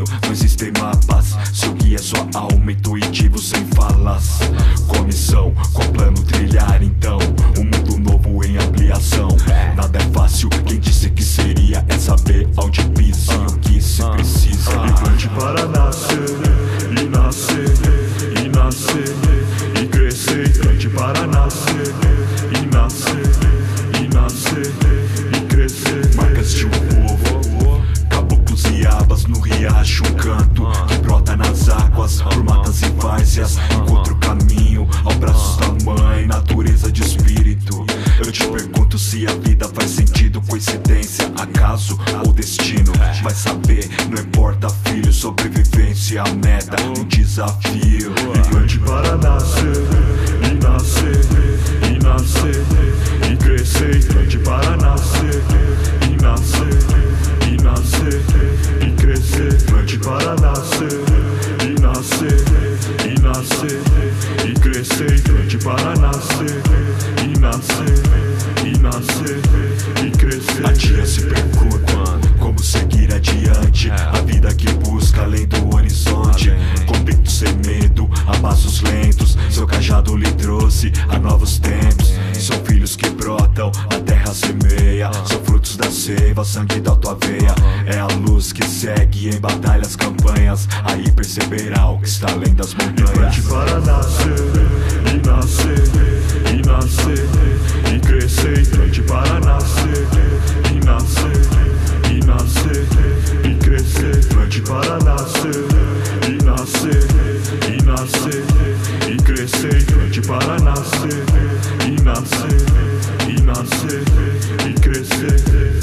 não existem mapas. Seu guia é sua alma, intuitivo sem falas. Com missão, com plano trilhar então um mundo novo em ampliação. Nada é fácil, quem disse que seria é saber onde pisa e o que se precisa. E plante para nascer, e nascer, e nascer, e crescer. E plante para nascer, e nascer, e nascer, e crescer. Marcas de um povo, caboclos e abas no riacho, um canto que brota nas águas, por matas e várzeas. Encontro o caminho ao braços da mãe, natureza de espírito. Eu te pergunto se a vida faz sentido, coincidência, acaso ou destino. Vai saber, não importa filho, sobrevivência, a meta, um desafio. E plante para nascer, e nascer, e nascer, e crescer. E plante para nascer, e nascer, e nascer, e crescer. Plante para nascer, e nascer, e nascer, e crescer. E plante para nascer, e nascer, e nascer, e crescer. A tia se pergunta como seguir adiante, a vida que busca além do horizonte. Convicto sem medo, a passos lentos, seu cajado lhe trouxe a novos tempos. São filhos que brotam, a terra semeia, são frutos da seiva, sangue da tua veia. É a luz que segue em batalhas, campanhas, aí perceberá o que está além das montanhas. Plante para nascer, e nascer, e nascer, e crescer. E plante para nascer, e nascer, e nascer, e crescer. Plante para nascer, e nascer, e nascer, e crescer. Plante para nascer, e nascer, e nascer, e crescer.